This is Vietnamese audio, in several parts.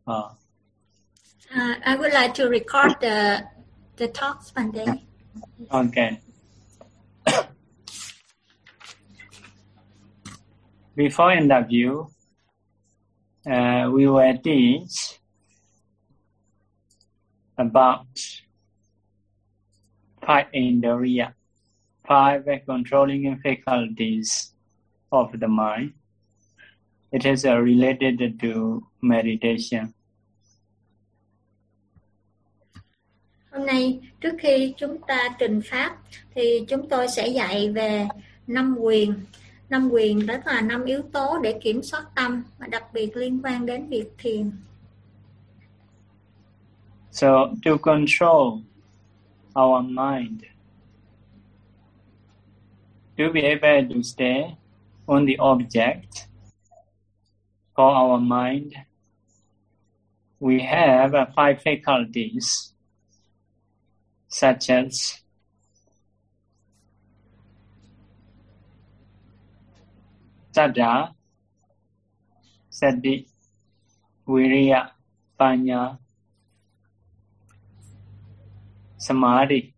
I would like to record the talks one day. Okay. Before interview, we will teach about 5 indriya, 5 controlling faculties of the mind. It is related to meditation. Hôm nay trước khi chúng ta trình pháp thì chúng tôi sẽ dạy về 5 quyền. 5 quyền đó là 5 yếu tố để kiểm soát tâm và đặc biệt liên quan đến việc thiền. So to control our mind, to be able to stay on the object for our mind, we have 5 faculties such as Saddha, Sati, Viriya, Panya, Samadhi.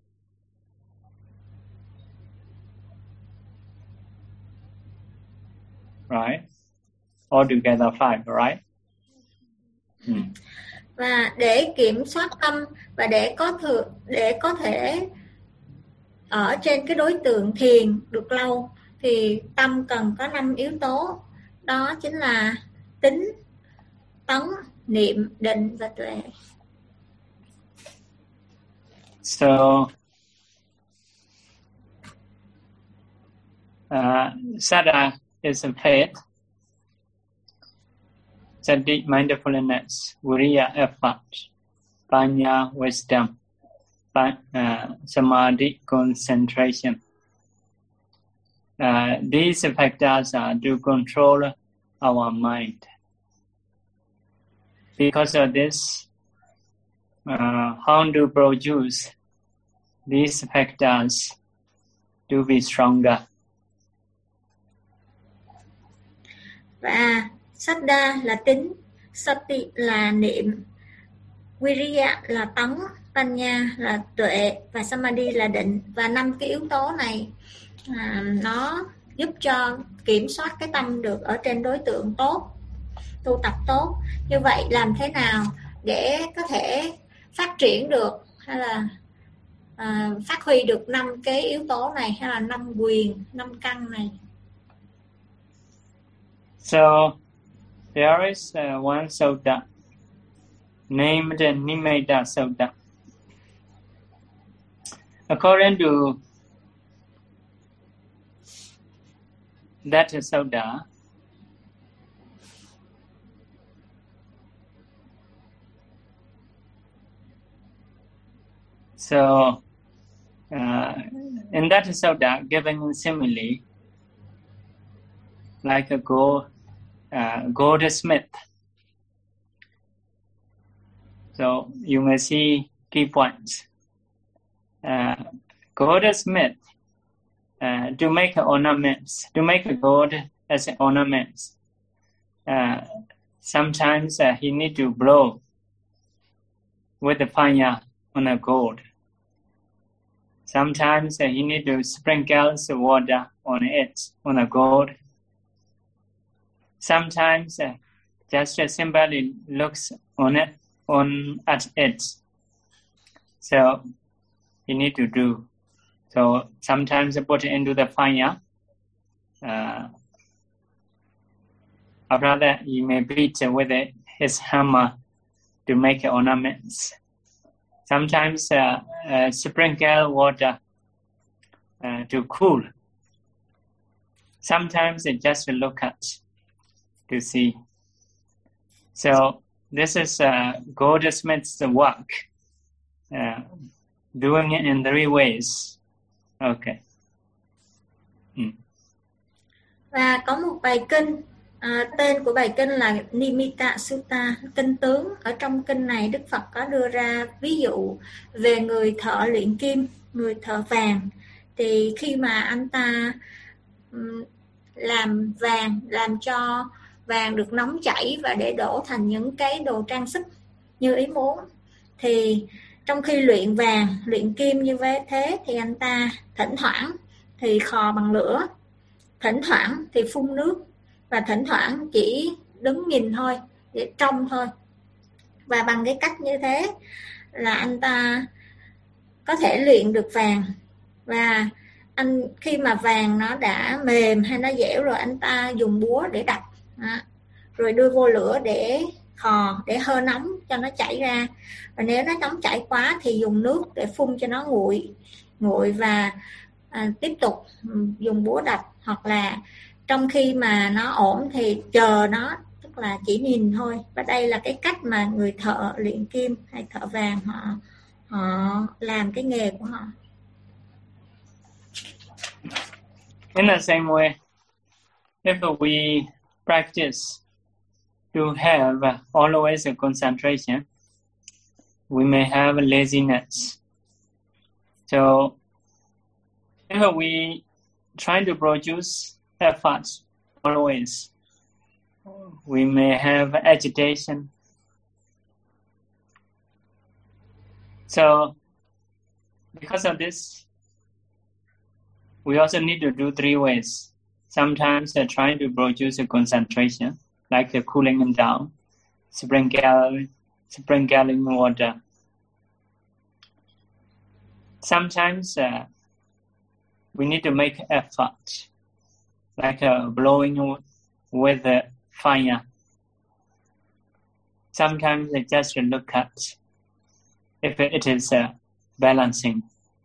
Right? Altogether 5, right? Và để kiểm soát tâm và để có thể ở trên cái đối tượng thiền được lâu thì tâm cần có 5 yếu tố. Đó chính là tính, tấn, niệm, định và tuệ. So, Saddha is a faith, Sati, mindfulness, Viriya, effort, Panya, wisdom, Samadhi, concentration. These factors are to control our mind. Because of this, how to produce these factors to be stronger. Và Saddha là tính, Sati là niệm, Viriya là tấn, Panya là tuệ và Samadhi là định. Và 5 cái yếu tố này nó giúp cho kiểm soát cái tâm được ở trên đối tượng tốt, tu tập tốt. Như vậy làm thế nào để có thể phát triển được hay là phát huy được 5 cái yếu tố này hay là 5 quyền, 5 căn này? So there is one sutta named Nimitta Sutta. According to that sutta, so in that sutta, given simile, like a goldsmith. So you may see key points. Goldsmith, to make ornaments, to make a gold as ornaments. Sometimes he need to blow with the fire on a gold. Sometimes he need to sprinkle the water on it, on a gold. Sometimes just simply looks at it. So you need to do. So sometimes put it into the fire. After that, you may beat with his hammer to make ornaments. Sometimes sprinkle water to cool. Sometimes just look at to see. So this is goldsmith's work, doing it in 3 ways. Okay. Và có một bài kinh, tên của bài kinh là Nimitta Sutta, kinh tướng. Ở trong kinh này Đức Phật có đưa ra ví dụ về người thợ luyện kim, người thợ vàng. Thì khi mà anh ta làm vàng, làm cho vàng được nóng chảy và để đổ thành những cái đồ trang sức như ý muốn. Thì trong khi luyện vàng, luyện kim như thế thì anh ta thỉnh thoảng thì khò bằng lửa, thỉnh thoảng thì phun nước, và thỉnh thoảng chỉ đứng nhìn thôi, để trông thôi. Và bằng cái cách như thế là anh ta có thể luyện được vàng. Và khi mà vàng nó đã mềm hay nó dẻo rồi, anh ta dùng búa để đập, rồi đưa vô lửa để khò, để hơi nóng cho nó chảy ra. Và nếu nó nóng chảy quá thì dùng nước để phun cho nó nguội và tiếp tục dùng búa đập. Hoặc là trong khi mà nó ổn thì chờ nó, tức là chỉ nhìn thôi. Và đây là cái cách mà người thợ luyện kim hay thợ vàng họ làm cái nghề của họ. In the same way, if we practice to have always a concentration, we may have laziness. So if we try to produce efforts always, we may have agitation. So because of this, we also need to do 3 ways. Sometimes trying to produce a concentration, like the cooling them down, sprinkling water. Sometimes we need to make effort, like blowing with the fire. Sometimes just look at if it is balancing.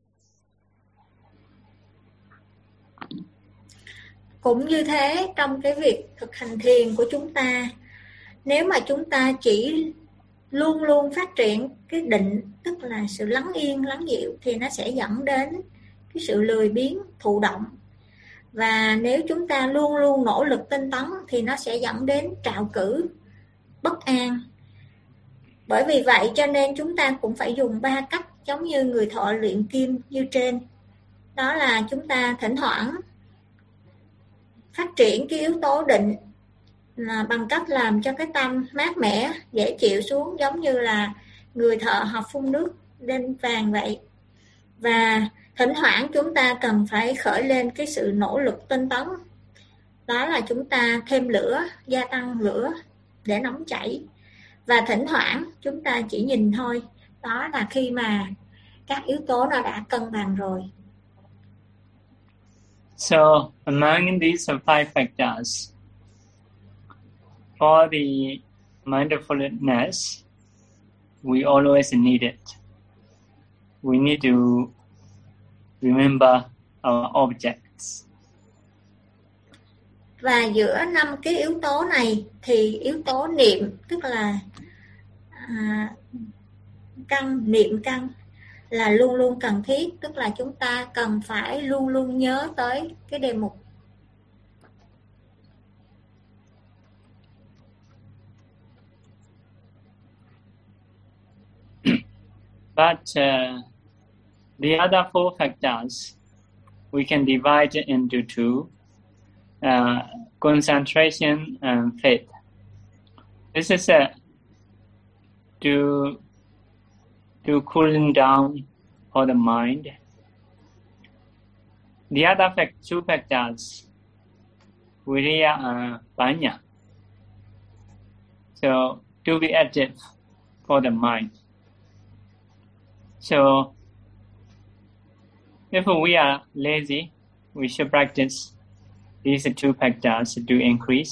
Cũng như thế, trong cái việc thực hành thiền của chúng ta, nếu mà chúng ta chỉ luôn luôn phát triển cái định, tức là sự lắng yên, lắng dịu, thì nó sẽ dẫn đến cái sự lười biếng, thụ động. Và nếu chúng ta luôn luôn nỗ lực tinh tấn thì nó sẽ dẫn đến trạo cử, bất an. Bởi vì vậy cho nên chúng ta cũng phải dùng 3 cách giống như người thợ luyện kim như trên. Đó là chúng ta thỉnh thoảng phát triển cái yếu tố định là bằng cách làm cho cái tâm mát mẻ, dễ chịu xuống, giống như là người thợ họ phun nước lên vàng vậy. Và thỉnh thoảng chúng ta cần phải khởi lên cái sự nỗ lực tinh tấn. Đó là chúng ta thêm lửa, gia tăng lửa để nóng chảy. Và thỉnh thoảng chúng ta chỉ nhìn thôi. Đó là khi mà các yếu tố nó đã cân bằng rồi. So among these 5 factors, for the mindfulness, we always need it. We need to remember our objects. Và giữa 5 cái yếu tố này thì yếu tố niệm, tức là niệm căn là luôn luôn cần thiết, tức là chúng ta cần phải luôn luôn nhớ tới cái đề mục. But the other 4 factors we can divide into 2: concentration and faith. This is to cooling down for the mind. The other 2 factors, viriya and panya, so to be active for the mind. So if we are lazy, we should practice these 2 factors to increase.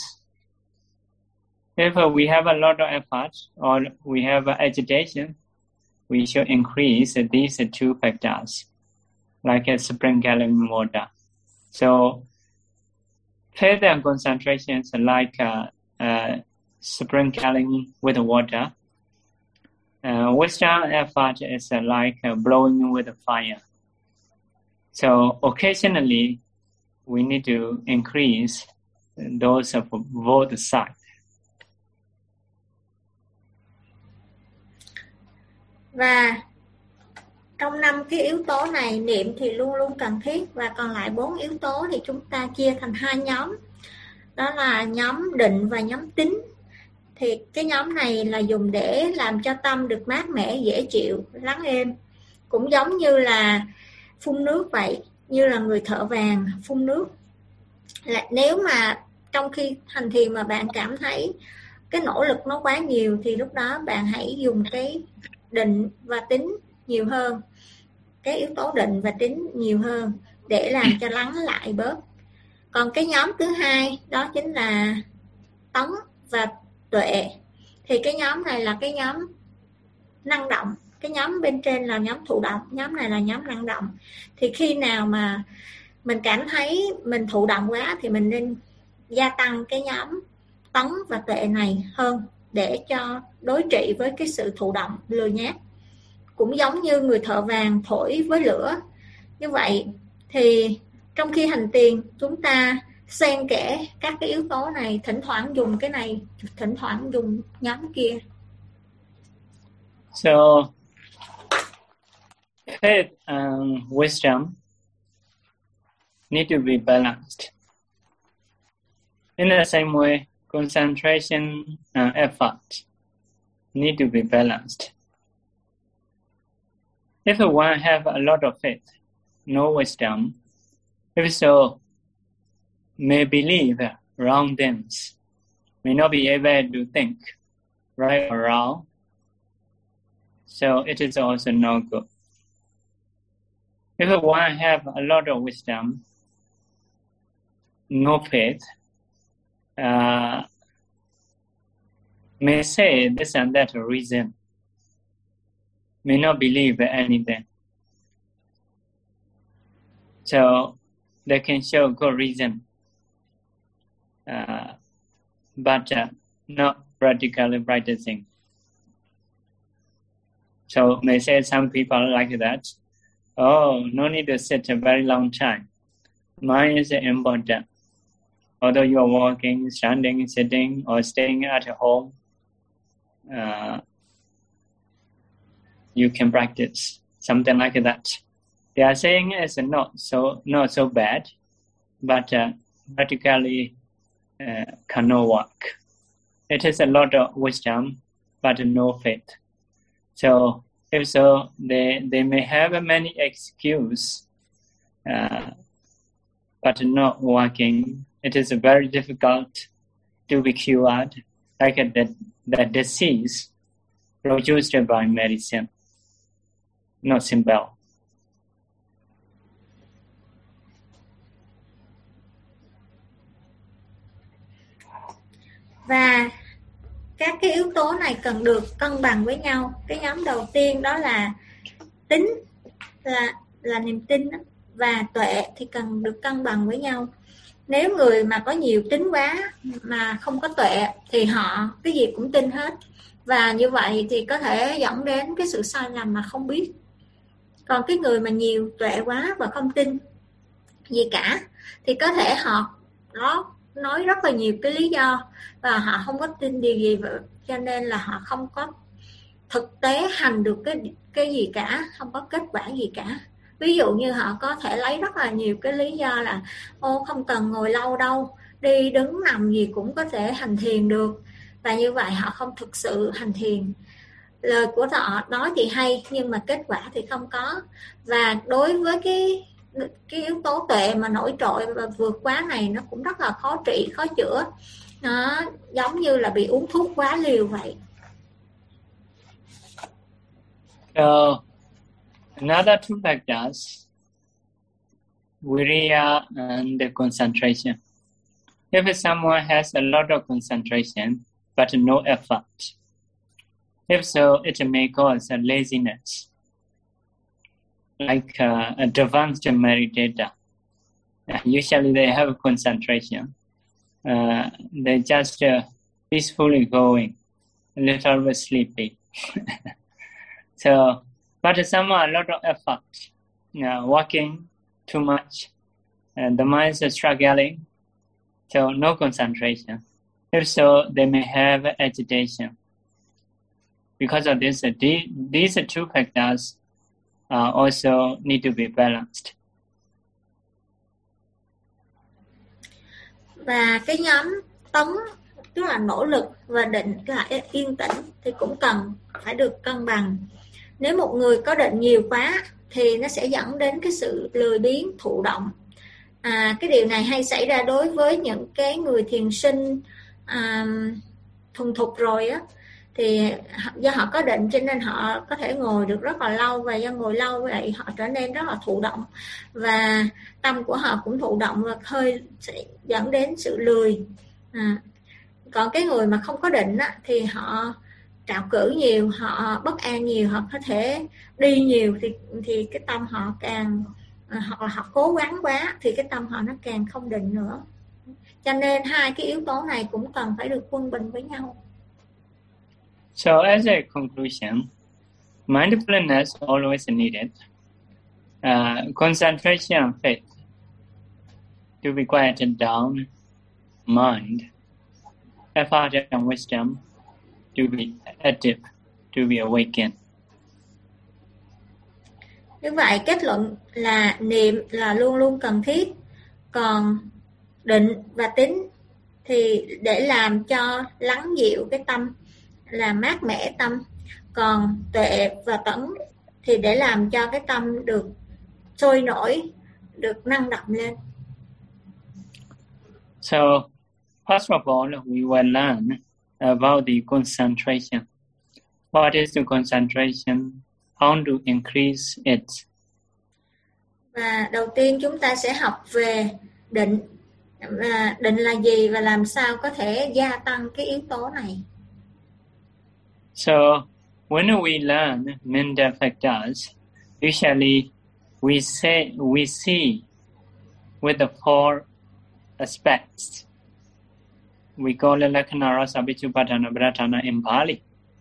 If we have a lot of effort or we have agitation, we should increase these 2 factors, like sprinkling water. So faith and concentration is like sprinkling with water. Wisdom effort is like blowing with fire. So occasionally we need to increase those of both sides. Và trong 5 cái yếu tố này, niệm thì luôn luôn cần thiết, và còn lại 4 yếu tố thì chúng ta chia thành 2 nhóm. đó là nhóm định và nhóm tín. Thì cái nhóm này là dùng để làm cho tâm được mát mẻ, dễ chịu, lắng êm. Cũng giống như là phun nước vậy, như là người thợ vàng phun nước. Là nếu mà trong khi hành thiền mà bạn cảm thấy cái nỗ lực nó quá nhiều thì lúc đó bạn hãy dùng cái định và tín nhiều hơn, cái yếu tố định và tín nhiều hơn để làm cho lắng lại bớt. Còn cái nhóm thứ hai đó chính là tấn và tuệ. Thì cái nhóm này là cái nhóm năng động, cái nhóm bên trên là nhóm thụ động, nhóm này là nhóm năng động. Thì khi nào mà mình cảm thấy mình thụ động quá thì mình nên gia tăng cái nhóm tấn và tuệ này hơn để cho đối trị với cái sự thụ động lười nhác. Cũng giống như người thợ vàng thổi với lửa. Như vậy thì trong khi hành thiền chúng ta xen kẽ các cái yếu tố này, thỉnh thoảng dùng cái này, thỉnh thoảng dùng nhóm kia. So faith and wisdom need to be balanced. In the same way, concentration and effort need to be balanced. If one have a lot of faith, no wisdom, if so, may believe wrong things, may not be able to think right or wrong, so it is also no good. If one have a lot of wisdom, no faith, may say this and that reason, may not believe anything. So they can show good reason, but not practically practicing. So may say some people like that. Oh, no need to sit a very long time. Mind is important. Although you are walking, standing, sitting, or staying at home, you can practice something like that. They are saying it's not so bad, but practically cannot work. It is a lot of wisdom, but no faith. So if so, they may have many excuses, but not working. It is very difficult to be cured, like the disease produced by medicine. Not simple. Và các cái yếu tố này cần được cân bằng với nhau. Cái nhóm đầu tiên đó là tín, là niềm tin, và tuệ thì cần được cân bằng với nhau. Nếu người mà có nhiều tín quá mà không có tuệ thì họ cái gì cũng tin hết, và như vậy thì có thể dẫn đến cái sự sai lầm mà không biết. Còn cái người mà nhiều tuệ quá và không tin gì cả thì có thể họ nói rất là nhiều cái lý do và họ không có tin điều gì, cho nên là họ không có thực tế hành được cái gì cả, không có kết quả gì cả. Ví dụ như họ có thể lấy rất là nhiều cái lý do là không cần ngồi lâu đâu, đi đứng nằm gì cũng có thể hành thiền được, và như vậy họ không thực sự hành thiền. Lời của họ nói thì hay nhưng mà kết quả thì không có. Và đối với cái yếu tố tuệ mà nổi trội và vượt quá này, nó cũng rất là khó trị, khó chữa. Nó giống như là bị uống thuốc quá liều vậy. So another two factors, viriya and the concentration. If someone has a lot of concentration but no effort, if so, it may cause a laziness, like advanced meditator. Usually they have concentration. They just peacefully going, a little bit sleepy. So, but some a lot of effort, working too much, and the mind is struggling, so no concentration. If so, they may have agitation. Because of this, these two factors also need to be balanced. Và cái nhóm tấn, tức là nỗ lực và định là yên tĩnh, thì cũng cần phải được cân bằng. Nếu một người có định nhiều quá thì nó sẽ dẫn đến cái sự lười biếng, thụ động. Cái điều này hay xảy ra đối với những cái người thiền sinh thuần thục rồi á, thì do họ có định cho nên họ có thể ngồi được rất là lâu, và do ngồi lâu vậy họ trở nên rất là thụ động, và tâm của họ cũng thụ động và hơi sẽ dẫn đến sự lười. Còn cái người mà không có định á, thì họ trạo cử nhiều, họ bất an nhiều, họ có thể đi nhiều, thì cái tâm họ càng, hoặc là họ cố gắng quá thì cái tâm họ nó càng không định nữa. Cho nên hai cái yếu tố này cũng cần phải được quân bình với nhau. So as a conclusion, mindfulness always needed. Concentration and faith to be quieted down, mind, effort and wisdom to be active, to be awakened. Như vậy kết luận là niệm là luôn luôn cần thiết, còn định và tín thì để làm cho lắng dịu cái tâm, làm mát mẻ tâm, còn tuệ và tấn thì để làm cho cái tâm được sôi nổi, được năng động lên. So first of all, we will learn about the concentration. What is the concentration? How to increase it? Và đầu tiên chúng ta sẽ học về định. Định là gì và làm sao có thể gia tăng cái yếu tố này. So when we learn Minda factors, usually we see with the four aspects. We call it Lakkhana Rasa Vichupadana Pradhana in Pali.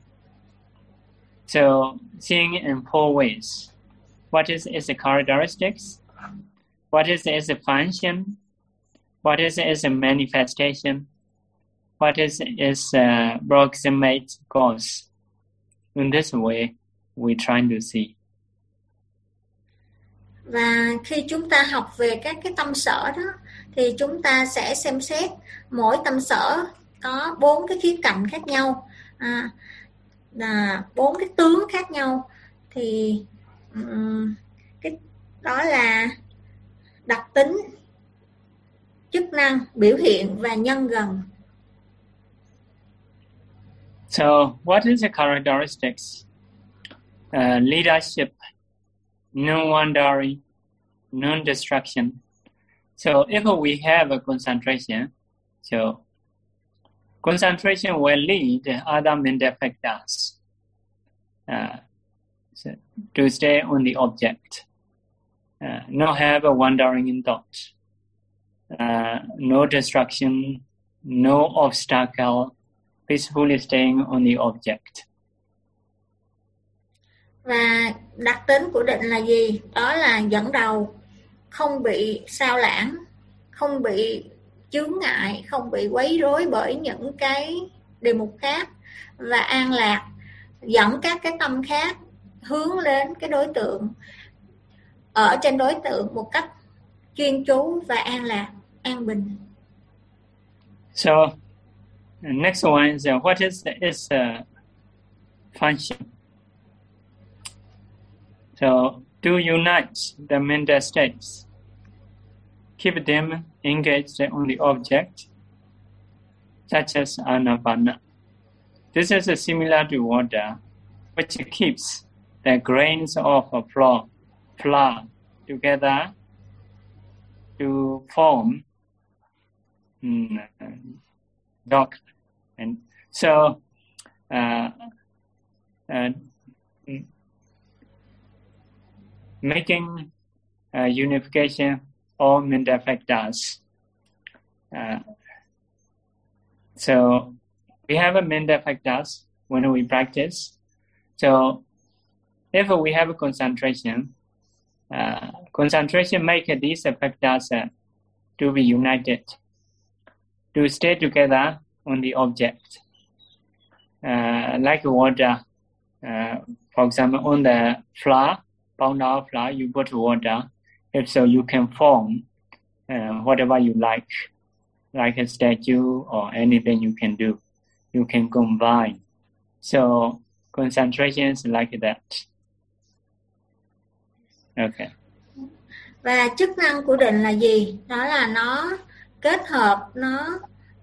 So seeing in four ways. What is its characteristics? What is its function? What is its manifestation? What is its proximate cause? In this way, we try to see. Và khi chúng ta học về các cái tâm sở đó, thì chúng ta sẽ xem xét mỗi tâm sở có 4 cái khía cạnh khác nhau, là 4 cái tướng khác nhau. Thì cái đó là đặc tính, chức năng, biểu hiện và nhân gần. So, what is the characteristics? Leadership, non-wandering, non-distraction. So, if we have a concentration, so concentration will lead other mental factors to stay on the object, not have a wandering in thought, no distraction, no obstacle, peacefully staying on the object. Và đặc tính của định là gì? Đó là dẫn đầu, không bị sao lãng, không bị chướng ngại, không bị quấy rối bởi những cái đề mục khác, và an lạc, dẫn các cái tâm khác hướng lên cái đối tượng, ở trên đối tượng một cách chuyên chú và an lạc, an bình. So, next one is what is its function? So, to unite the mental states, keep them engaged on the object, such as anapana. This is similar to water, which keeps the grains of a flour together to form dock. And so making unification all mental factors. So we have a mental factors when we practice. So if we have a concentration make these factors to be united, to stay together on the object. Like water, for example, on the flour, pound of flour, you put water. If so, you can form whatever you like. like a statue or anything you can do. You can combine. So concentration is like that. Okay. Và chức năng của định là gì? Đó là nó kết hợp, nó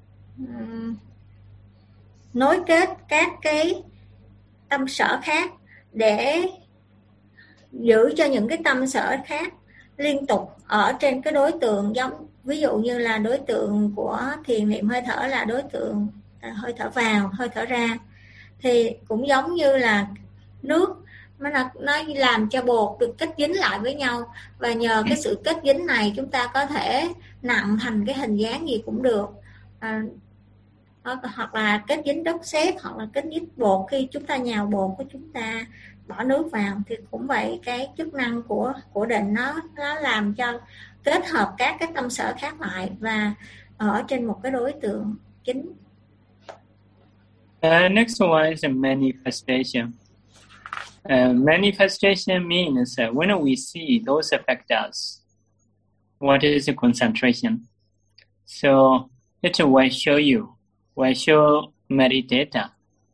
nối kết các cái tâm sở khác để giữ cho những cái tâm sở khác liên tục ở trên cái đối tượng, giống ví dụ như là đối tượng của thiền niệm hơi thở là đối tượng hơi thở vào, hơi thở ra, thì cũng giống như là nước nó làm cho bột được kết dính lại với nhau, và nhờ cái sự kết dính này chúng ta có thể nặn thành cái hình dáng gì cũng được, hoặc là kết dính đất sét, hoặc là kết dính bột khi chúng ta nhào bột của chúng ta bỏ nước vào, thì cũng vậy. Cái chức năng của định nó làm cho kết hợp các cái tâm sở khác lại và ở trên một cái đối tượng chính. Next one is a manifestation. Manifestation means when we see those affect us, what is the concentration? So it will show meditator.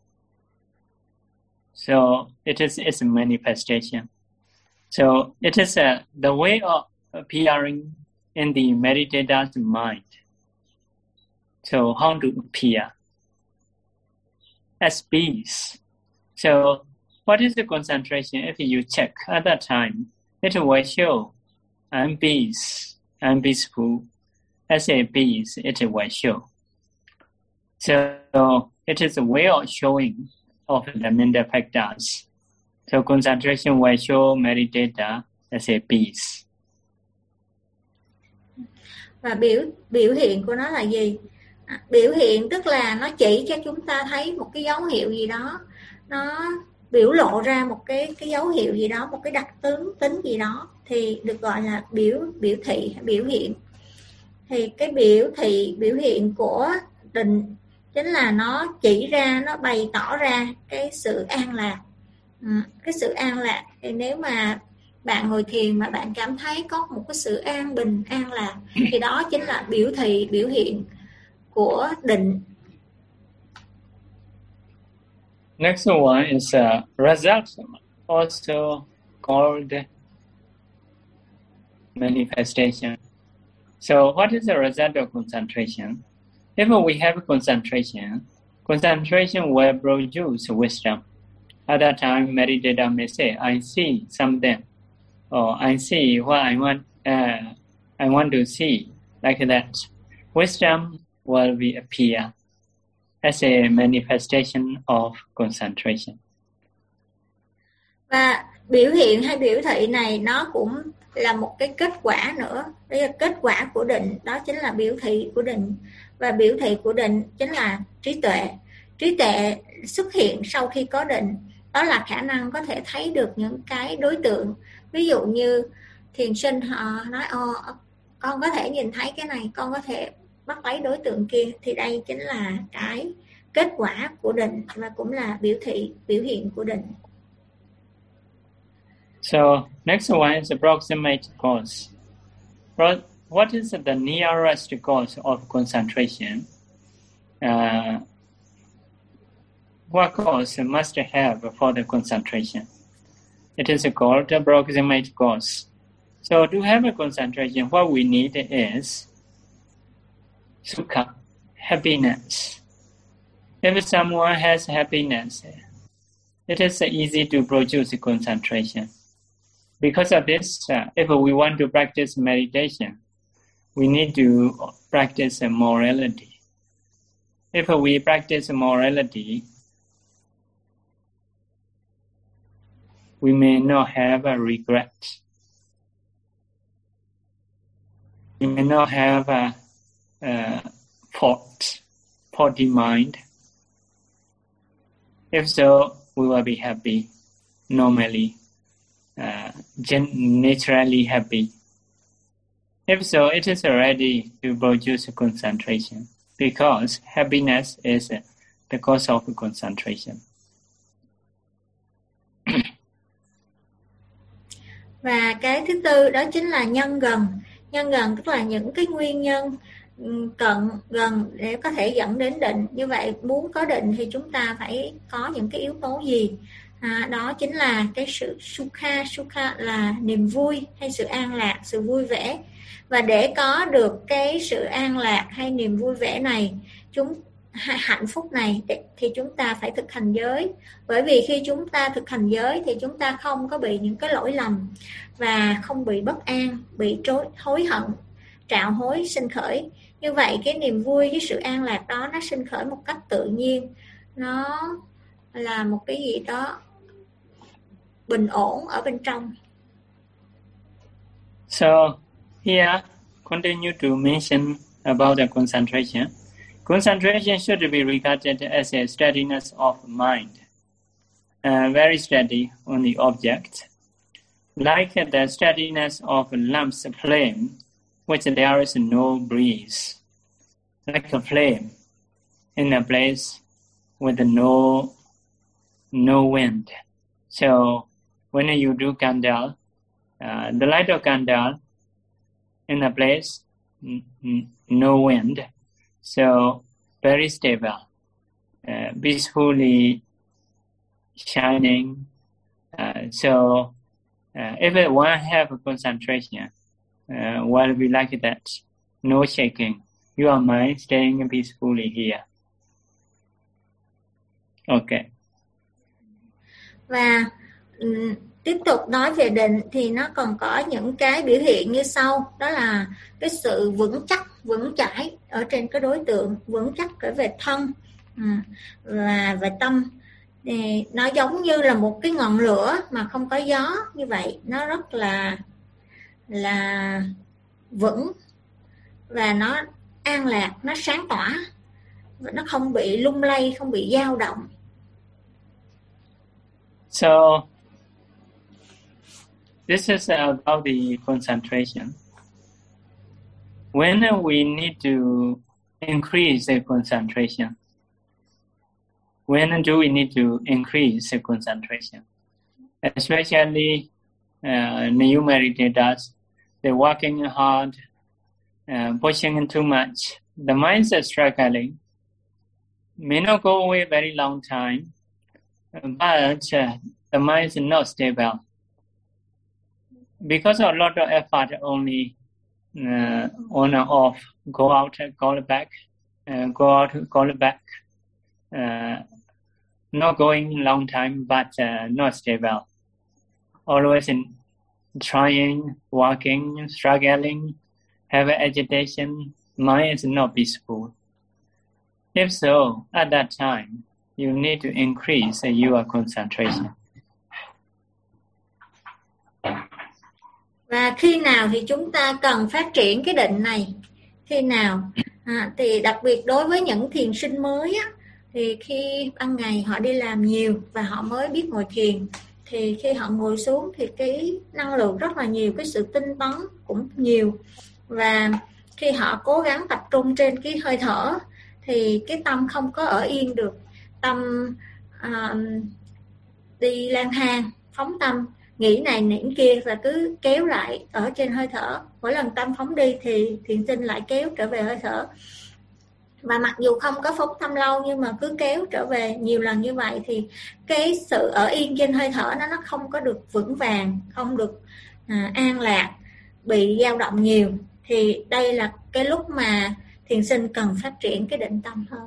So it is a manifestation. So it is the way of appearing in the meditator's mind. So how to appear? As peace. So what is the concentration? If you check at that time, it will show I'm peace, I'm peaceful. As a peace, it will show. So it is a way of showing of the mental factors. So concentration will show meditator as a peace. Và biểu hiện của nó là gì? Biểu hiện tức là nó chỉ cho chúng ta thấy một cái dấu hiệu gì đó, nó biểu lộ ra một cái dấu hiệu gì đó, một cái đặc tính gì đó, thì được gọi là biểu thị, biểu hiện. Thì cái biểu hiện của định chính là nó chỉ ra, nó bày tỏ ra cái sự an lạc. Cái sự an lạc thì nếu mà bạn ngồi thiền mà bạn cảm thấy có một cái sự an bình, an lạc, thì đó chính là biểu hiện của định. Next one is a result, also called manifestation. So what is the result of concentration? If we have concentration will produce wisdom. At that time, meditator may say, I see something, or I see what I want to see, like that. Wisdom will appear as a manifestation of concentration. Và biểu hiện hay biểu thị này nó cũng là một cái kết quả nữa. Đây là kết quả của định, đó chính là biểu thị của định. Và biểu thị của định chính là trí tuệ. Trí tuệ xuất hiện sau khi có định, đó là khả năng có thể thấy được những cái đối tượng. Ví dụ như thiền sinh họ nói con có thể nhìn thấy cái này, con có thể bắt lấy đối tượng kia, thì đây chính là cái kết quả của định và cũng là biểu hiện của định. So next one is approximate cause. What is the nearest cause of concentration? What cause must have for the concentration? It is called approximate cause. So to have a concentration, what we need is sukha, happiness. If someone has happiness, it is easy to produce concentration. Because of this, if we want to practice meditation, we need to practice morality. If we practice morality, we may not have a regret. We may not have a faulty mind. If so, we will be happy, normally, naturally happy. If so, it is ready to produce concentration, because happiness is the cause of concentration. Và cái thứ tư đó chính là nhân gần. Nhân gần tức là những cái nguyên nhân cận gần để có thể dẫn đến định. Như vậy muốn có định thì chúng ta phải có những cái yếu tố gì? Đó chính là cái sự sukha. Sukha là niềm vui hay sự an lạc, sự vui vẻ. Và để có được cái sự an lạc hay niềm vui vẻ này, hạnh phúc này, thì chúng ta phải thực hành giới. Bởi vì khi chúng ta thực hành giới thì chúng ta không có bị những cái lỗi lầm và không bị bất an, bị hối hận, trạo hối sinh khởi. Như vậy cái niềm vui, cái sự an lạc đó nó sinh khởi một cách tự nhiên. Nó là một cái gì đó bình ổn ở bên trong. So here continue to mention about the concentration. Concentration should be regarded as a steadiness of mind, very steady on the object, like the steadiness of a lamp's flame, which there is no breeze, like a flame in a place with no wind. So when you do candle, the light of candle in a place no wind, so very stable, peacefully shining. So if one have a concentration, will be like that, no shaking, your mind staying peacefully here. Okay. Và tiếp tục nói về định thì nó còn có những cái biểu hiện như sau. Đó là cái sự vững chắc, vững chãi ở trên cái đối tượng, vững chắc ở về thân và về tâm. Thì nó giống như là một cái ngọn lửa mà không có gió như vậy. Nó rất là vững và nó an lạc, nó sáng tỏa, và nó không bị lung lay, không bị dao động. So this is about the concentration. When we need to increase the concentration, when do we need to increase the concentration? Especially new meditators, they're working hard, pushing in too much. The minds are struggling, may not go away very long time, but the mind is not stable. Because of a lot of effort, only on and off, go out, call it back, go out, call it back. Not going long time, but not stable. Always in trying, working, struggling, have agitation, mind is not peaceful. If so, at that time, you need to increase your concentration. Và khi nào thì chúng ta cần phát triển cái định này? Khi nào? Thì đặc biệt đối với những thiền sinh mới á, thì khi ban ngày họ đi làm nhiều và họ mới biết ngồi thiền, thì khi họ ngồi xuống thì cái năng lượng rất là nhiều, cái sự tinh tấn cũng nhiều. Và khi họ cố gắng tập trung trên cái hơi thở thì cái tâm không có ở yên được. Tâm đi lang thang, phóng tâm, nghĩ này nghĩ kia và cứ kéo lại ở trên hơi thở. Mỗi lần tâm phóng đi thì thiền sinh lại kéo trở về hơi thở. Và mặc dù không có phóng tâm lâu nhưng mà cứ kéo trở về nhiều lần như vậy thì cái sự ở yên trên hơi thở nó không có được vững vàng, không được an lạc, bị dao động nhiều. Thì đây là cái lúc mà thiền sinh cần phát triển cái định tâm hơn.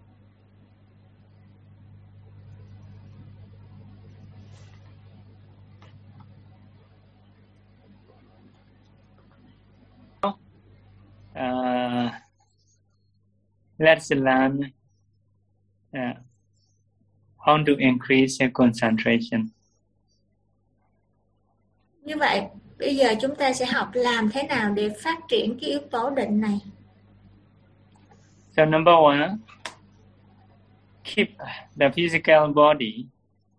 Let's learn how to increase your concentration. Như vậy, bây giờ chúng ta sẽ học làm thế nào để phát triển cái yếu tố định này. So number one, keep the physical body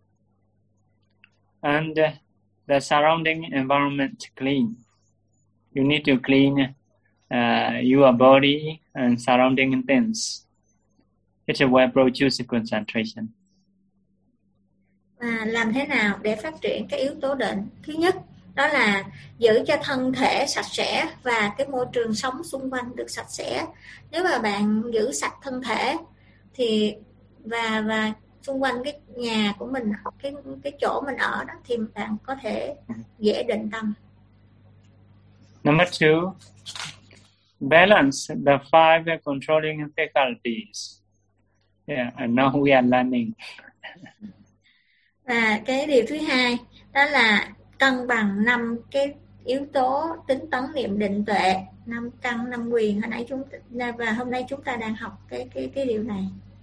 and the surrounding environment clean. You need to clean your body and surrounding things. It will produce concentration. Và làm thế nào để phát triển cái yếu tố định? Thứ nhất đó là giữ cho thân thể sạch sẽ và cái môi trường sống xung quanh được sạch sẽ. Nếu mà bạn giữ sạch thân thể thì và xung quanh cái nhà của mình, cái chỗ mình ở đó, thì bạn có thể dễ định tâm. Number 2, balance the 5 controlling faculties. Yeah, and now we are learning. Và cái điều thứ hai đó là cân bằng 5 cái yếu tố tính tấn, niệm, định, tuệ, 5 căn, 5 quyền. Hôm nay chúng ta đang học cái điều này.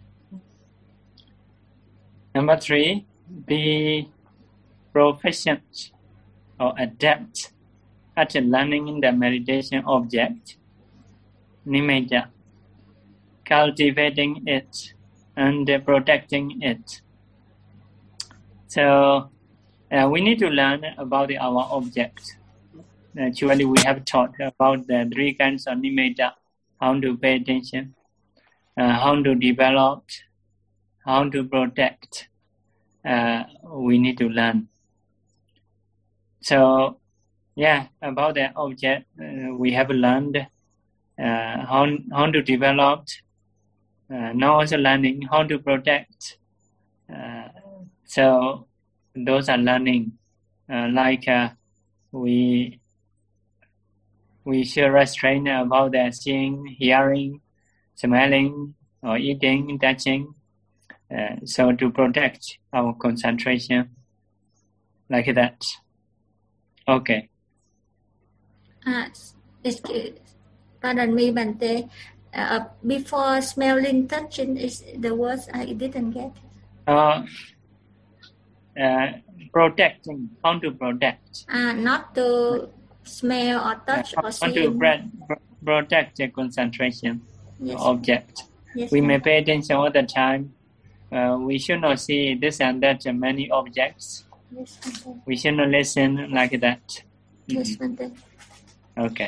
Number 3, be proficient or adept at learning the meditation object, nimitta, cultivating it and protecting it. So we need to learn about our object. Actually, we have taught about the 3 kinds of nimitta, how to pay attention, how to develop, how to protect. We need to learn. So, yeah, about the object, we have learned how to develop. Now also learning how to protect. So those are learning. We should restrain about the seeing, hearing, smelling, or eating, touching. So to protect our concentration, like that. Okay. Pardon me, Bante. Before smelling, touching is the words I didn't get. Protecting. How to protect? Not to smell or touch or see. How to protect the concentration object. Yes, we may pay attention all the time. We should not see this and that many objects. Yes, we should not listen like that. Yes, Okay.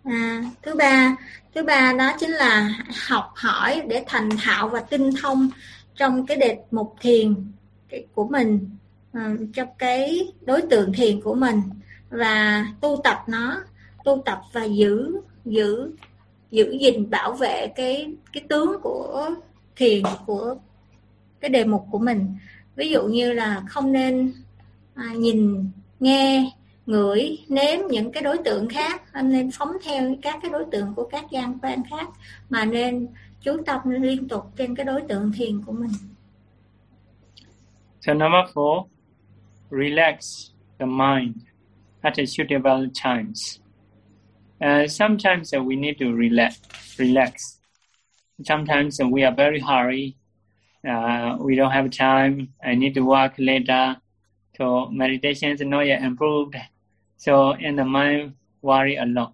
Thứ ba đó chính là học hỏi để thành thạo và tinh thông trong cái đề mục thiền của mình, trong cái đối tượng thiền của mình, và tu tập và giữ gìn, bảo vệ cái tướng của thiền, của cái đề mục của mình. Ví dụ như là không nên nhìn, nghe, ngửi, nếm những cái đối tượng khác, nên phóng theo các cái đối tượng của các giác quan khác, mà nên chú tâm liên tục trên cái đối tượng thiền của mình. So number 4, relax the mind at suitable times. Sometimes we need to relax. Sometimes we are very hurry. We don't have time. I need to work later. So meditation is not yet improved. So in the mind worry a lot.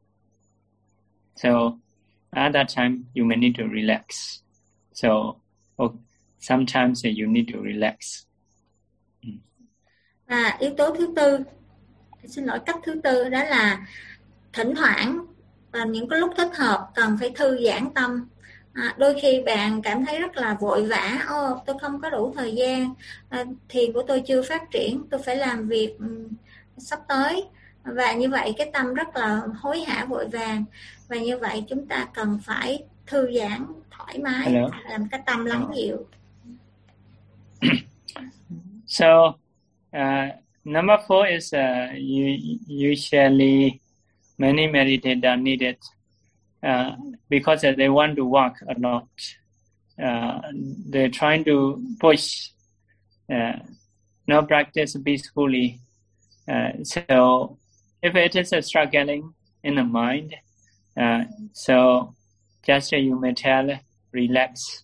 So at that time you may need to relax. So sometimes you need to relax. Và yếu tố thứ tư, cách thứ tư đó là thỉnh thoảng và những cái lúc thích hợp cần phải thư giãn tâm. Đôi khi bạn cảm thấy rất là vội vã, tôi không có đủ thời gian, thiền của tôi chưa phát triển, tôi phải làm việc sắp tới, và như vậy cái tâm rất là hối hả, vội vàng, và như vậy chúng ta cần phải thư giãn, thoải mái, làm cái tâm lắng dịu. So number 4 is usually many meditators need it because they want to work a lot. They're trying to push, no practice peacefully. So if it is a struggling in the mind, so just you may tell, relax.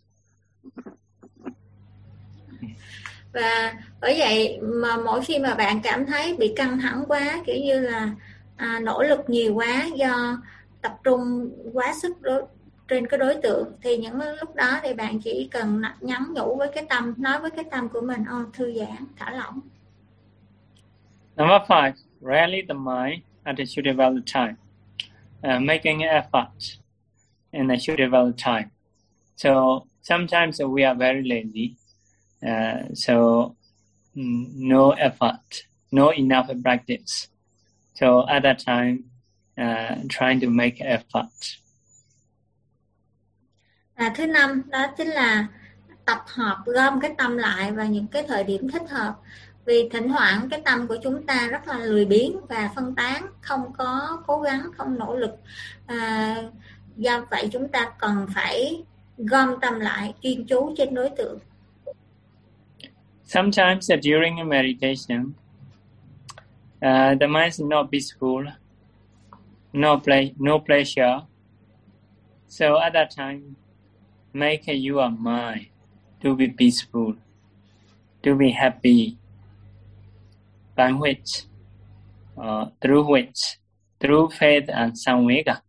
Và bởi vậy mà mỗi khi mà bạn cảm thấy bị căng thẳng quá, kiểu như là nỗ lực nhiều quá do tập trung quá sức trên cái đối tượng, thì những lúc đó thì bạn chỉ cần nhắn nhủ với cái tâm, nói với cái tâm của mình, thư giãn, thả lỏng. Number 5, rally the mind at a suitable time, making effort in a suitable time. So sometimes we are very lazy, so no effort, no enough practice. So at that time, trying to make effort. Thứ năm đó chính là tập hợp gom cái tâm lại vào những cái thời điểm thích hợp. Vì thỉnh thoảng cái tâm của chúng ta rất là lười biếng và phân tán, không có cố gắng, không nỗ lực. Do vậy chúng ta cần phải gom tâm lại, chuyên chú trên đối tượng. Sometimes during a meditation, the mind is not peaceful, no pleasure. So at that time, make your mind to be peaceful, to be happy, by which, through faith and samvega.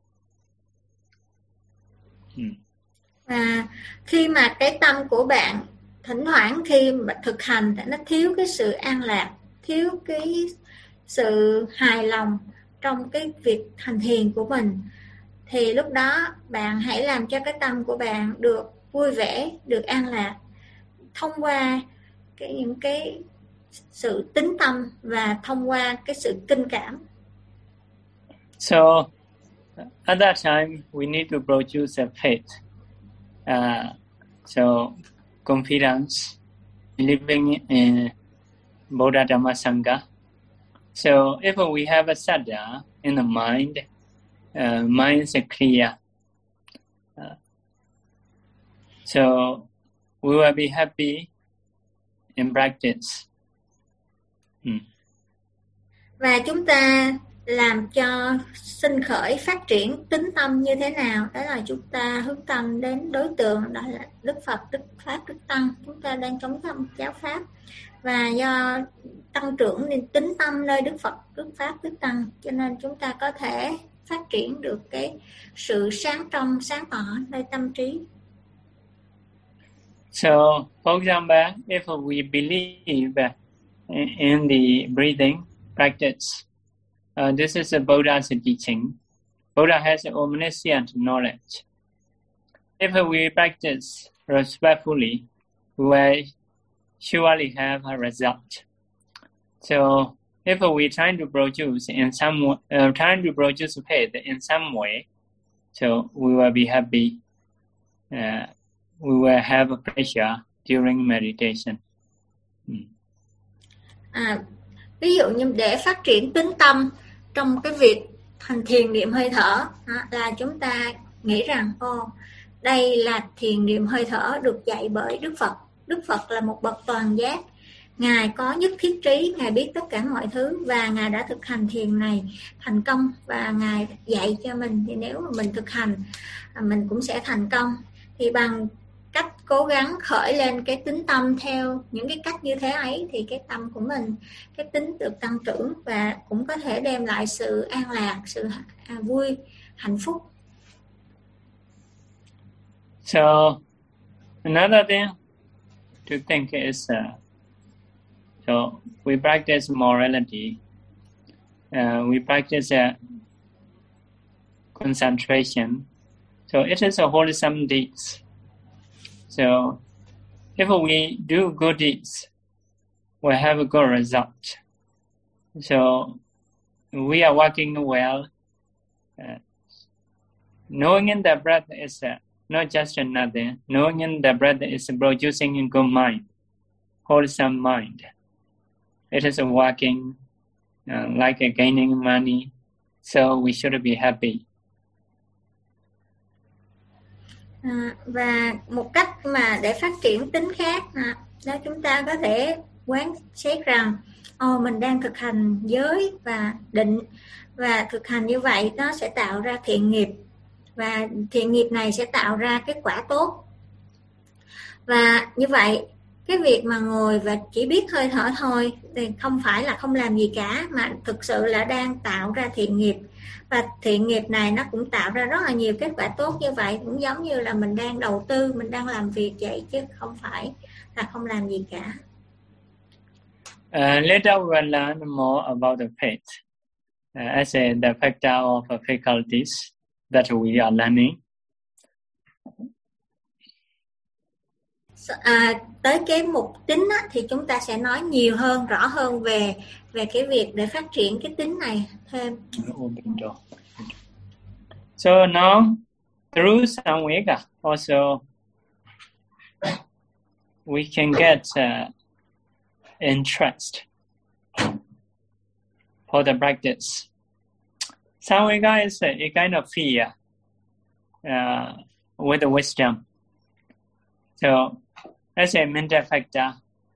Và khi mà cái tâm của bạn thỉnh thoảng khi mà thực hành nó thiếu cái sự an lạc, thiếu cái sự hài lòng trong cái việc hành thiền của mình, thì lúc đó bạn hãy làm cho cái tâm của bạn được vui vẻ, được an lạc thông qua những cái sự tín tâm và thông qua cái sự kinh cảm. So at that time we need to produce a faith, so confidence, believing in Buddha Dhamma Sangha. So if we have a saddha in the mind, mind is clear. So we will be happy in practice. Và chúng ta làm cho sinh khởi phát triển tín tâm như thế nào? Đó là chúng ta hướng tâm đến đối tượng, đó là Đức Phật, Đức Pháp, Đức Tăng. Chúng ta đang cống tâm giáo Pháp. Và do tăng trưởng nên tín tâm nơi Đức Phật, Đức Pháp, Đức Tăng, cho nên chúng ta có thể phát triển được cái sự sáng trong, sáng tỏ nơi tâm trí. So, for example, if we believe in the breathing practice, this is a Buddha's teaching. Buddha has omniscient knowledge. If we practice respectfully, we will surely have a result. So, if we trying to produce faith in some way, so we will be happy. We will have a pleasure during meditation. Ví dụ như để phát triển tín tâm trong cái việc hành thiền niệm hơi thở, là chúng ta nghĩ rằng đây là thiền niệm hơi thở được dạy bởi Đức Phật. Đức Phật là một bậc toàn giác, Ngài có nhất thiết trí, Ngài biết tất cả mọi thứ và Ngài đã thực hành thiền này thành công và Ngài dạy cho mình. Thì nếu mà mình thực hành, mình cũng sẽ thành công. Thì bằng cách cố gắng khởi lên cái tín tâm theo những cái cách như thế ấy, thì cái tâm của mình, cái tính được tăng trưởng và cũng có thể đem lại sự an lạc, sự vui, hạnh phúc. So another thing to think is, so we practice morality, we practice concentration. So it is a wholesome deeds. So if we do good deeds, we have a good result. So we are working well. Knowing in the breath is not just another. Knowing in the breath is producing a good mind, wholesome mind. It is working like gaining money. So we should be happy. Và một cách mà để phát triển tính khác đó, chúng ta có thể quán xét rằng mình đang thực hành giới và định, và thực hành như vậy nó sẽ tạo ra thiện nghiệp, và thiện nghiệp này sẽ tạo ra kết quả tốt. Và như vậy cái việc mà ngồi và chỉ biết hơi thở thôi thì không phải là không làm gì cả, mà thực sự là đang tạo ra thiện nghiệp. Và thiện nghiệp này nó cũng tạo ra rất là nhiều kết quả tốt như vậy, cũng giống như là mình đang đầu tư, mình đang làm việc vậy, chứ không phải là không làm gì cả. Later we will learn more about the faith as the factor of faculties that we are learning. Tới cái mục tính á, thì chúng ta sẽ nói nhiều hơn, rõ hơn về cái việc để phát triển cái tính này thêm. So now through Samvega also we can get interest for the practice. Samvega is a kind of fear with the wisdom. So as a mental factor,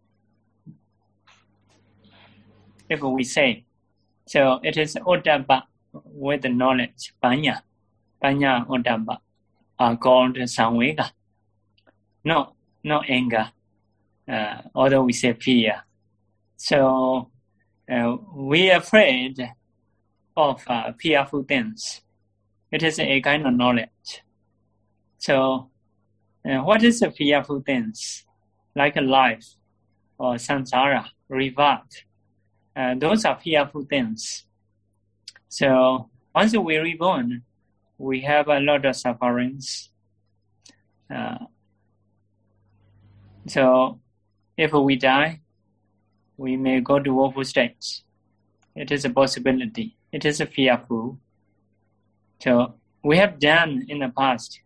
if we say, so it is Oddabba with the knowledge, Panya Oddabba are called Samvega. No anger, although we say fear. So we are afraid of fearful things. It is a kind of knowledge. So what is the fearful things? Like a life or samsara, rebirth. Those are fearful things. So once we're reborn, we have a lot of sufferings. So if we die, we may go to woeful states. It is a possibility. It is a fearful. So we have done in the past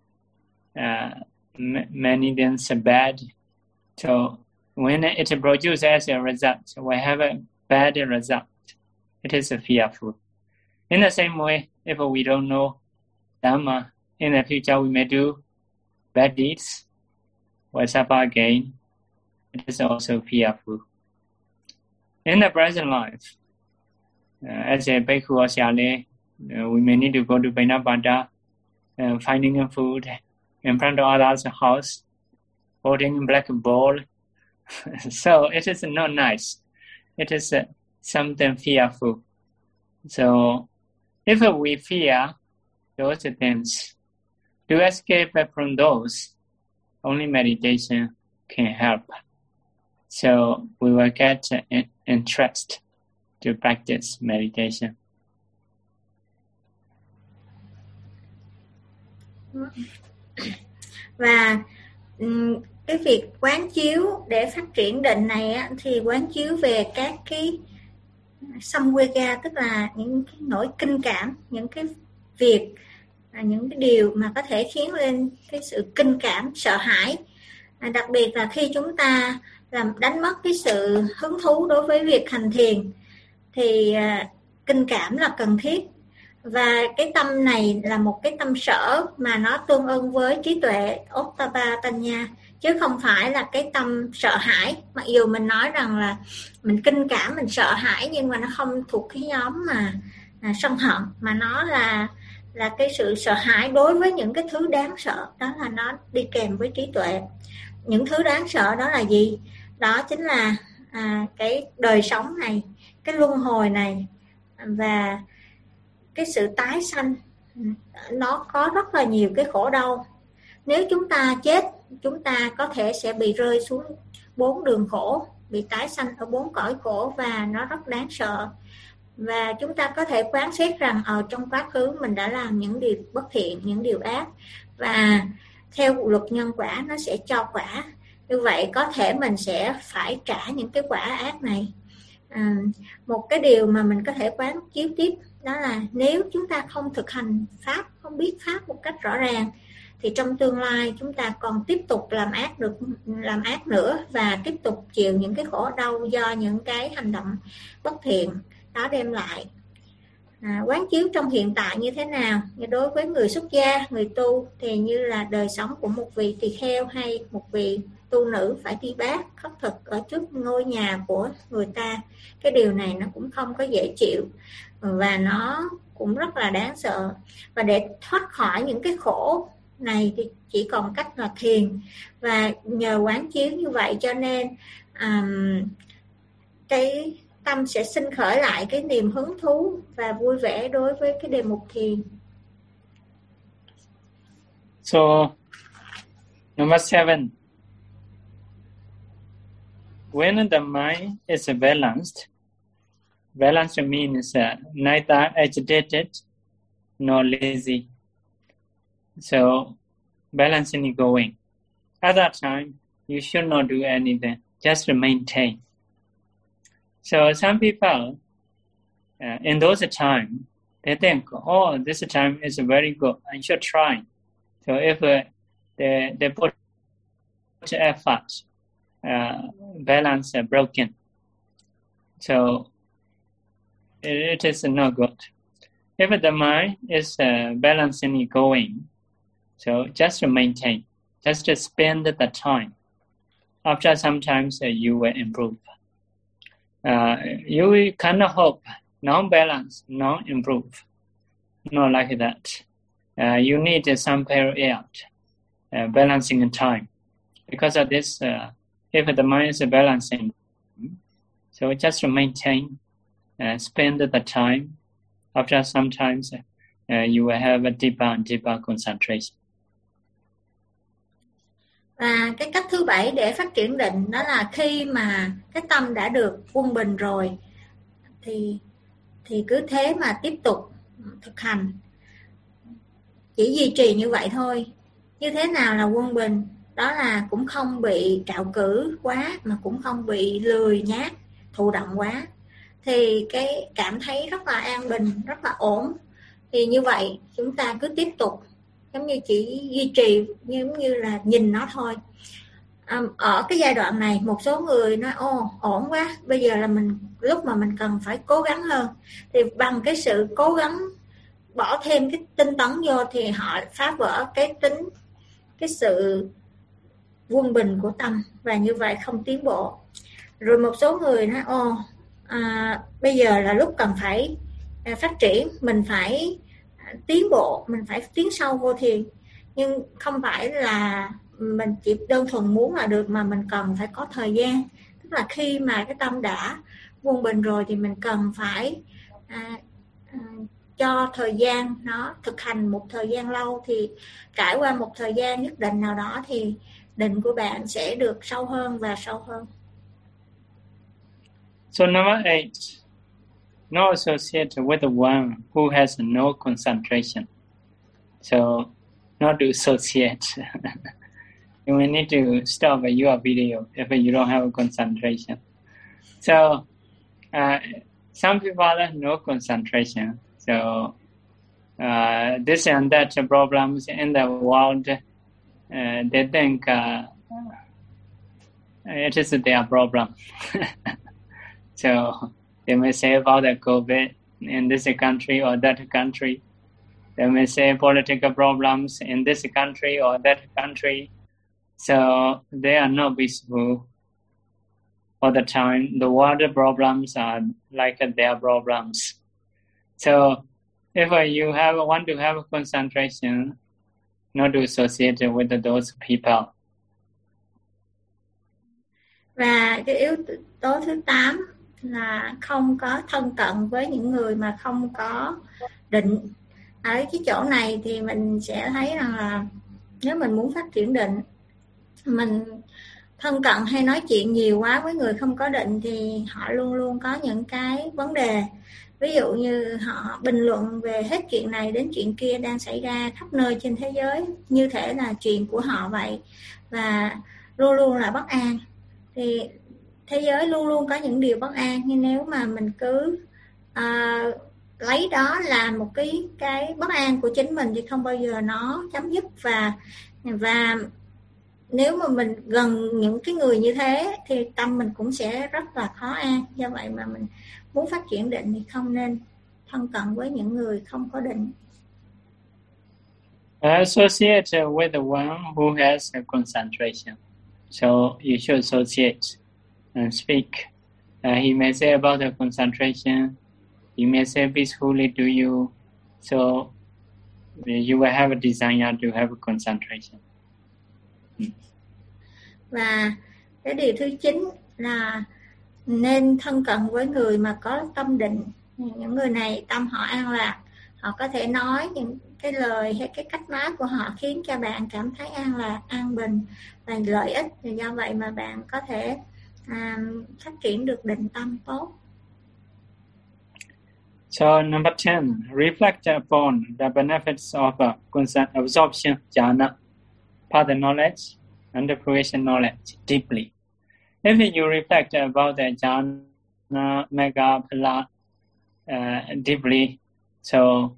many things bad. So when it produces as a result, we have a bad result. It is a fearful. In the same way, if we don't know Dhamma, in the future we may do bad deeds or suffer again. It is also fearful. In the present life, as a bhikkhu or Syale, we may need to go to Bainabada, finding food in front of others' house, holding black ball. So it is not nice. It is something fearful. So if we fear those things, to escape from those, only meditation can help. So we will get interest to practice meditation. Và cái việc quán chiếu để phát triển định này á, thì quán chiếu về các cái samvega, tức là những cái nỗi kinh cảm, những cái việc, những cái điều mà có thể khiến lên cái sự kinh cảm, sợ hãi. Đặc biệt là khi chúng ta làm đánh mất cái sự hứng thú đối với việc hành thiền thì kinh cảm là cần thiết. Và cái tâm này là một cái tâm sở mà nó tương ưng với trí tuệ Ottappa-tanya, chứ không phải là cái tâm sợ hãi. Mặc dù mình nói rằng là mình kinh cảm, mình sợ hãi, nhưng mà nó không thuộc cái nhóm mà sân hận, mà nó là cái sự sợ hãi đối với những cái thứ đáng sợ. Đó là nó đi kèm với trí tuệ. Những thứ đáng sợ đó là gì? Đó chính là cái đời sống này, cái luân hồi này, và cái sự tái sanh. Nó có rất là nhiều cái khổ đau. Nếu chúng ta chết, chúng ta có thể sẽ bị rơi xuống 4 đường khổ, bị tái sanh ở 4 cõi khổ, và nó rất đáng sợ. Và chúng ta có thể quán xét rằng ở trong quá khứ mình đã làm những điều bất thiện, những điều ác, và theo luật nhân quả nó sẽ cho quả. Như vậy có thể mình sẽ phải trả những cái quả ác này. Một cái điều mà mình có thể quán chiếu tiếp đó là nếu chúng ta không thực hành pháp, không biết pháp một cách rõ ràng, thì trong tương lai chúng ta còn tiếp tục làm ác nữa, và tiếp tục chịu những cái khổ đau do những cái hành động bất thiện đó đem lại. Quán chiếu trong hiện tại như thế nào? Đối với người xuất gia, người tu thì như là đời sống của một vị tỳ kheo hay một vị tu nữ phải đi bát khất thực ở trước ngôi nhà của người ta. Cái điều này nó cũng không có dễ chịu, và nó cũng rất là đáng sợ. Và để thoát khỏi những cái khổ này thì chỉ còn cách là thiền. Và nhờ quán chiếu như vậy cho nên cái tâm sẽ sinh khởi lại cái niềm hứng thú và vui vẻ đối với cái đề mục thiền. So, number 7. When the mind is balanced, balanced means neither agitated nor lazy. So, balancing going. At that time, you should not do anything. Just maintain. So some people, in those times, they think, oh, this time is very good. I should try. So if they put effort, balance broken. So it is not good. If the mind is balancing going, so just to maintain, just to spend the time. After sometimes you will improve. You cannot hope non-balance, non-improve. Not like that. You need some period, balancing time. Because of this, if the mind is balancing, so just to maintain, spend the time. After sometimes you will have a deeper and deeper concentration. Và cái cách thứ 7 để phát triển định đó là khi mà cái tâm đã được quân bình rồi thì cứ thế mà tiếp tục thực hành. Chỉ duy trì như vậy thôi. Như thế nào là quân bình? Đó là cũng không bị cạo cử quá mà cũng không bị lười nhác, thụ động quá. Thì cái cảm thấy rất là an bình, rất là ổn. Thì như vậy chúng ta cứ tiếp tục, giống như chỉ duy trì, giống như là nhìn nó thôi. Ở cái giai đoạn này một số người nói ổn quá, bây giờ là lúc mà mình cần phải cố gắng hơn. Thì bằng cái sự cố gắng bỏ thêm cái tinh tấn vô thì họ phá vỡ cái sự quân bình của tâm, và như vậy không tiến bộ. Rồi một số người nói bây giờ là lúc cần phải phát triển, mình phải tiến bộ, mình phải tiến sâu vô thiền. Nhưng không phải là mình chỉ đơn thuần muốn là được, mà mình cần phải có thời gian. Tức là khi mà cái tâm đã quân bình rồi thì mình cần phải cho thời gian nó thực hành một thời gian lâu. Thì trải qua một thời gian nhất định nào đó thì định của bạn sẽ được sâu hơn và sâu hơn. So number 8, not associate with the one who has no concentration. So not to associate. You may need to stop your video if you don't have concentration. So some people have no concentration. So this and that problems in the world, they think it is their problem. So they may say about the COVID in this country or that country. They may say political problems in this country or that country. So they are not peaceful all the time. The world problems are like their problems. So if you want to have concentration, not to associate with those people. Và cái yếu tố thứ 8 là không có thân cận với những người mà không có định. Ở cái chỗ này thì mình sẽ thấy rằng là nếu mình muốn phát triển định, mình thân cận hay nói chuyện nhiều quá với người không có định thì họ luôn luôn có những cái vấn đề. Ví dụ như họ bình luận về hết chuyện này đến chuyện kia đang xảy ra khắp nơi trên thế giới, như thể là chuyện của họ vậy, và luôn luôn là bất an. Thì thế giới luôn luôn có những điều bất an, nhưng nếu mà mình cứ lấy đó là một cái bất an của chính mình thì không bao giờ nó chấm dứt. Và nếu mà mình gần những cái người như thế thì tâm mình cũng sẽ rất là khó an. Do vậy mà mình muốn phát triển định thì không nên thân cận với những người không có định. Associate with the one who has a concentration. So you should associate and speak. He may say about the concentration. He may say peacefully to you. So you will have a desire to have a concentration. Và cái điều thứ 9 là nên thân cận với người mà có tâm định. Những người này tâm họ an lạc, họ có thể nói những cái lời hay cái cách nói của họ khiến cho bạn cảm thấy an lạc, an bình và lợi ích. Thì do vậy mà bạn có thể phát triển được định tâm tốt. So number 10, reflect upon the benefits of consent absorption jhana, path knowledge, under fruition knowledge deeply. If you reflect about the jhana, mega, phala deeply, so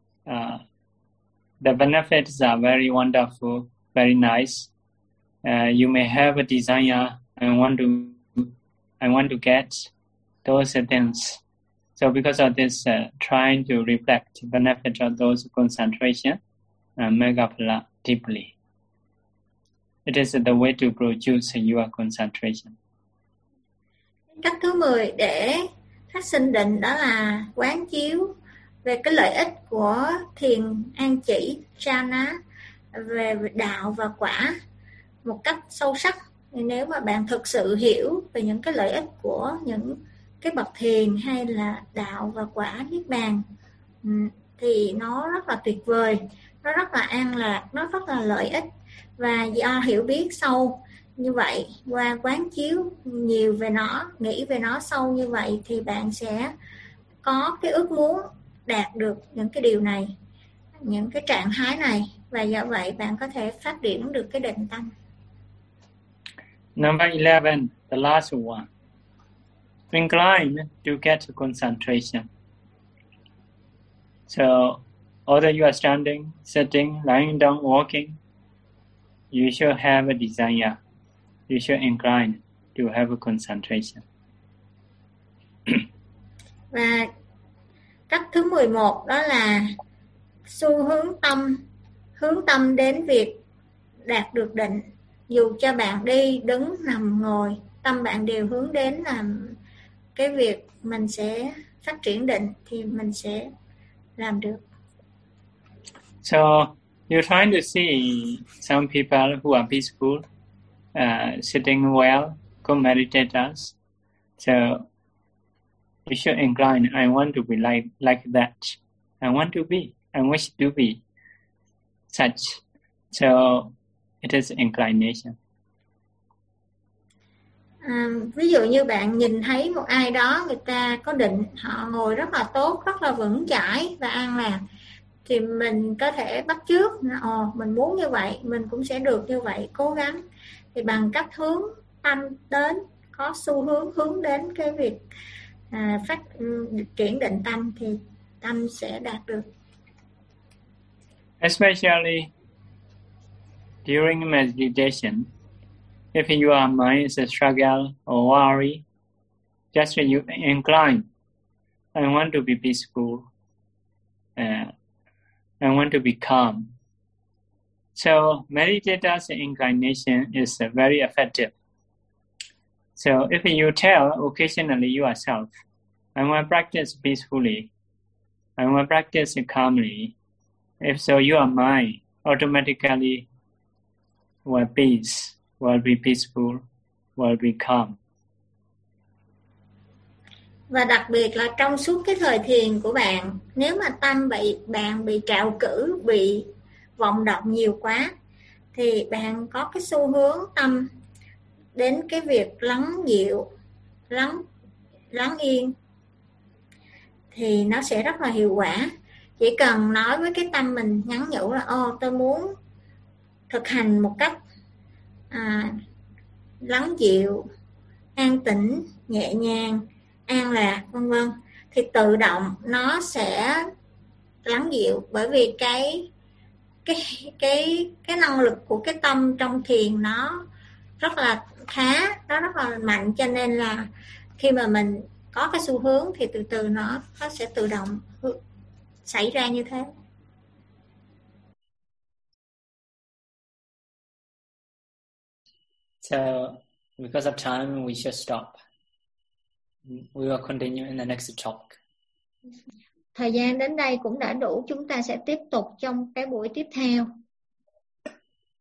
the benefits are very wonderful, very nice. You may have a desire, I want to get those things. So because of this, trying to reflect the benefit of those concentration, megaphala deeply. It is the way to produce your concentration. Cách thứ 10 để phát sinh định đó là quán chiếu về cái lợi ích của thiền an chỉ jhana, về đạo và quả một cách sâu sắc. Nếu mà bạn thực sự hiểu về những cái lợi ích của những cái bậc thiền hay là đạo và quả niết bàn thì nó rất là tuyệt vời, nó rất là an lạc, nó rất là lợi ích. Và do hiểu biết sâu như vậy, qua quán chiếu nhiều về nó, nghĩ về nó sâu như vậy thì bạn sẽ có cái ước muốn đạt được những cái điều này, những cái trạng thái này, và do vậy bạn có thể phát triển được cái định tâm. Number 11, the last one. Incline to get concentration. So, although you are standing, sitting, lying down, walking, you should have a desire. You should incline to have a concentration. Và cách thứ 11 đó là xu hướng tâm đến việc đạt được định. Dù cho bạn đi, đứng, nằm, ngồi, tâm bạn đều hướng đến làm cái việc mình sẽ phát triển định thì mình sẽ làm được. So, you're trying to see some people who are peaceful, sitting well, good meditators. So, you should incline. I want to be like that. I want to be. I wish to be such. So, it is inclination. Ví dụ như bạn nhìn thấy một ai đó, người ta có định, họ ngồi rất là tốt, rất là vững chãi và an lạc, thì mình có thể bắt chước, mình muốn như vậy, mình cũng sẽ được như vậy, cố gắng. Thì bằng cách hướng tâm đến, có xu hướng đến cái việc phát triển định tâm thì tâm sẽ đạt được. Especially during meditation, if your mind is a struggle or worry, just you incline. I want to be peaceful. I want to be calm. So meditators' inclination is very effective. So if you tell occasionally yourself, I want to practice peacefully, I want to practice calmly, if so, your mind automatically will be peaceful, will be calm. Và đặc biệt là trong suốt cái thời thiền của bạn, nếu mà tâm bạn bị trạo cử, bị vọng động nhiều quá, thì bạn có cái xu hướng tâm đến cái việc lắng dịu, lắng yên, thì nó sẽ rất là hiệu quả. Chỉ cần nói với cái tâm mình nhắn nhủ là tôi muốn thực hành một cách lắng dịu, an tĩnh, nhẹ nhàng, an lạc, vân vân, thì tự động nó sẽ lắng dịu, bởi vì cái năng lực của cái tâm trong thiền nó rất là khá, nó rất là mạnh, cho nên là khi mà mình có cái xu hướng thì từ từ nó sẽ tự động xảy ra như thế. So, because of time, we should stop. We will continue in the next talk. Thời gian đến đây cũng đã đủ, chúng ta sẽ tiếp tục trong cái buổi tiếp theo.